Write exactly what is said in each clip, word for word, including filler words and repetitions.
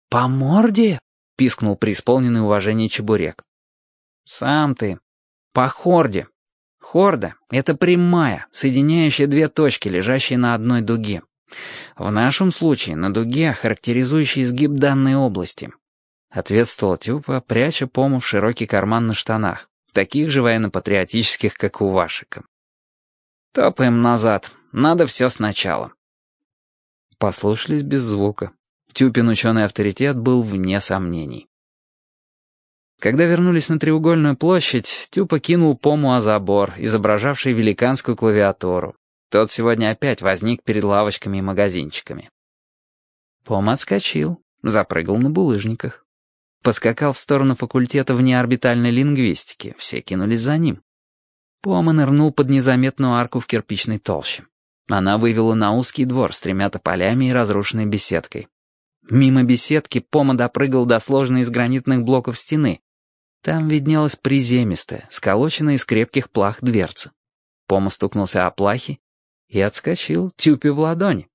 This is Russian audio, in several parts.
«По морде?» — пискнул преисполненный уважения чебурек. «Сам ты. По хорде. Хорда — это прямая, соединяющая две точки, лежащие на одной дуге. В нашем случае на дуге, характеризующей изгиб данной области», — ответствовал Тюпа, пряча пому в широкий карман на штанах, таких же военно-патриотических, как у Вашика. «Топаем назад. Надо все сначала». Послушались без звука. Тюпин ученый авторитет был вне сомнений. Когда вернулись на треугольную площадь, Тюпа кинул пому о забор, изображавший великанскую клавиатуру. Тот сегодня опять возник перед лавочками и магазинчиками. Пом отскочил, запрыгал на булыжниках. Поскакал в сторону факультета внеорбитальной лингвистики, все кинулись за ним. Пома нырнул под незаметную арку в кирпичной толще. Она вывела на узкий двор с тремя тополями и разрушенной беседкой. Мимо беседки Пома допрыгал до сложенной из гранитных блоков стены. Там виднелась приземистая, сколоченная из крепких плах дверца. Пома стукнулся о плахи и отскочил Тюпе в ладонь.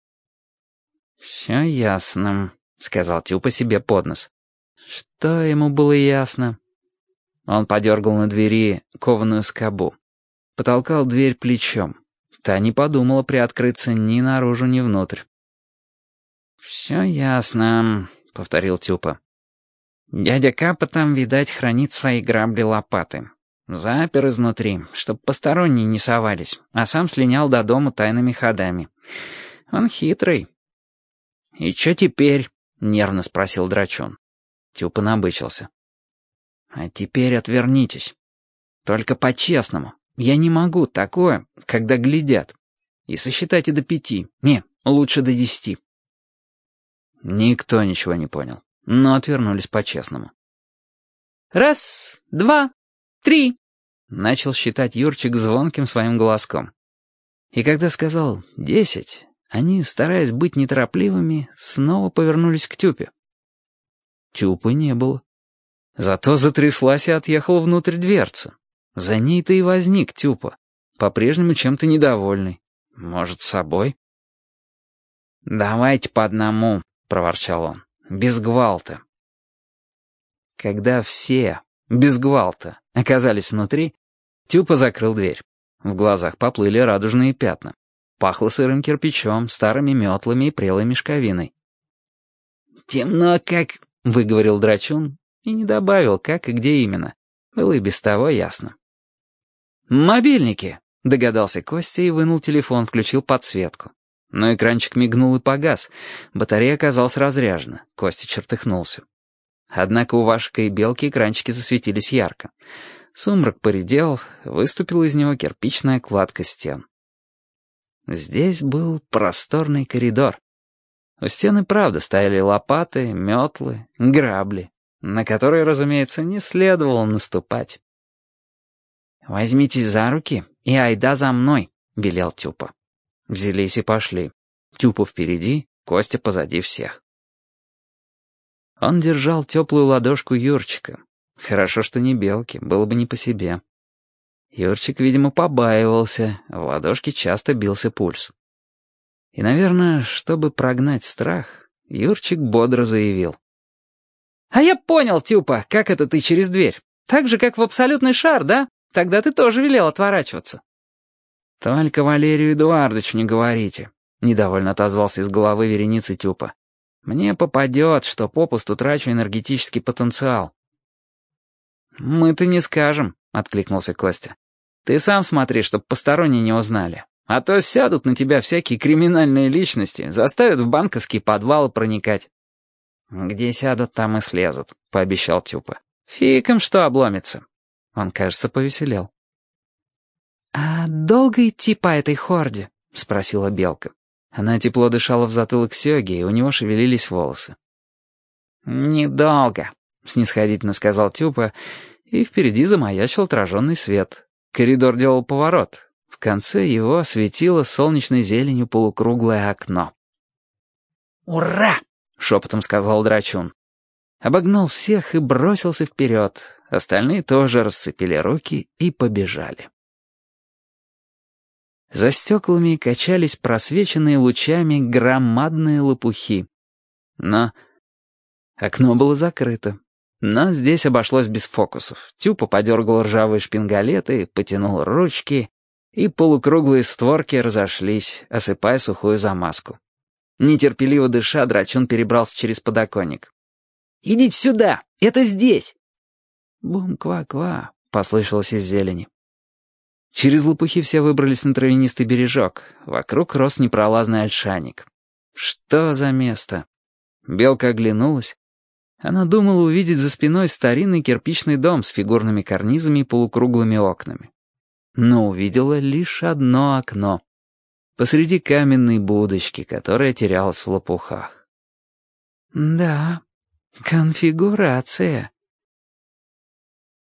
«Все ясно», — сказал Тюпа себе под нос. Что ему было ясно? Он подергал на двери кованую скобу. Потолкал дверь плечом. Та не подумала приоткрыться ни наружу, ни внутрь. «Все ясно», — повторил Тюпа. «Дядя Капа там, видать, хранит свои грабли-лопаты. Запер изнутри, чтоб посторонние не совались, а сам слинял до дома тайными ходами. Он хитрый». «И что теперь?» — нервно спросил Драчун. Тюпа набычился. «А теперь отвернитесь. Только по-честному. Я не могу такое, когда глядят. И сосчитайте до пяти. Не, лучше до десяти». Никто ничего не понял, но отвернулись по-честному. «Раз, два, три», — начал считать Юрчик звонким своим голоском. И когда сказал «десять», они, стараясь быть неторопливыми, снова повернулись к Тюпе. Тюпы не было. Зато затряслась и отъехала внутрь дверца. За ней-то и возник Тюпа, по-прежнему чем-то недовольный. Может, собой? «Давайте по одному», — проворчал он, — «без гвалта». Когда все, без гвалта, оказались внутри, Тюпа закрыл дверь. В глазах поплыли радужные пятна. Пахло сырым кирпичом, старыми метлами и прелой мешковиной. «Темно как...» — выговорил Драчун и не добавил, как и где именно. Было и без того ясно. «Мобильники!» — догадался Костя и вынул телефон, включил подсветку. Но экранчик мигнул и погас. Батарея оказалась разряжена. Костя чертыхнулся. Однако у Вашика и Белки экранчики засветились ярко. Сумрак поредел, выступила из него кирпичная кладка стен. Здесь был просторный коридор. У стен и правда стояли лопаты, метлы, грабли, на которые, разумеется, не следовало наступать. «Возьмитесь за руки и айда за мной», — велел Тюпа. Взялись и пошли. Тюпа впереди, Костя позади всех. Он держал теплую ладошку Юрчика. Хорошо, что не Белки, было бы не по себе. Юрчик, видимо, побаивался, в ладошке часто бился пульс. И, наверное, чтобы прогнать страх, Юрчик бодро заявил. «А я понял, Тюпа, как это ты через дверь? Так же, как в абсолютный шар, да? Тогда ты тоже велел отворачиваться». «Только Валерию Эдуардовичу не говорите», — недовольно отозвался из головы вереницы Тюпа. «Мне попадет, что попусту трачу энергетический потенциал». «Мы-то не скажем», — откликнулся Костя. «Ты сам смотри, чтоб посторонние не узнали. А то сядут на тебя всякие криминальные личности, заставят в банковские подвалы проникать». «Где сядут, там и слезут», — пообещал Тюпа. «Фиг им что обломится». Он, кажется, повеселел. «А долго идти по этой хорде?» — спросила Белка. Она тепло дышала в затылок Сёги, и у него шевелились волосы. «Недолго», — снисходительно сказал Тюпа, и впереди замаячил отраженный свет. Коридор делал поворот. В конце его осветило солнечной зеленью полукруглое окно. «Ура!» — шепотом сказал Драчун. Обогнал всех и бросился вперед. Остальные тоже расцепили руки и побежали. За стеклами качались просвеченные лучами громадные лопухи. Но Окно было закрыто. Но здесь обошлось без фокусов. Тюпа подергал ржавые шпингалеты, потянул ручки, и полукруглые створки разошлись, осыпая сухую замазку. Нетерпеливо дыша, драчун перебрался через подоконник. «Идите сюда! Это здесь!» «Бум-ква-ква!» — послышалось из зелени. Через лопухи все выбрались на травянистый бережок. Вокруг рос непролазный ольшаник. Что за место? Белка оглянулась. Она думала увидеть за спиной старинный кирпичный дом с фигурными карнизами и полукруглыми окнами. Но увидела лишь одно окно. Посреди каменной будочки, которая терялась в лопухах. «Да, конфигурация»,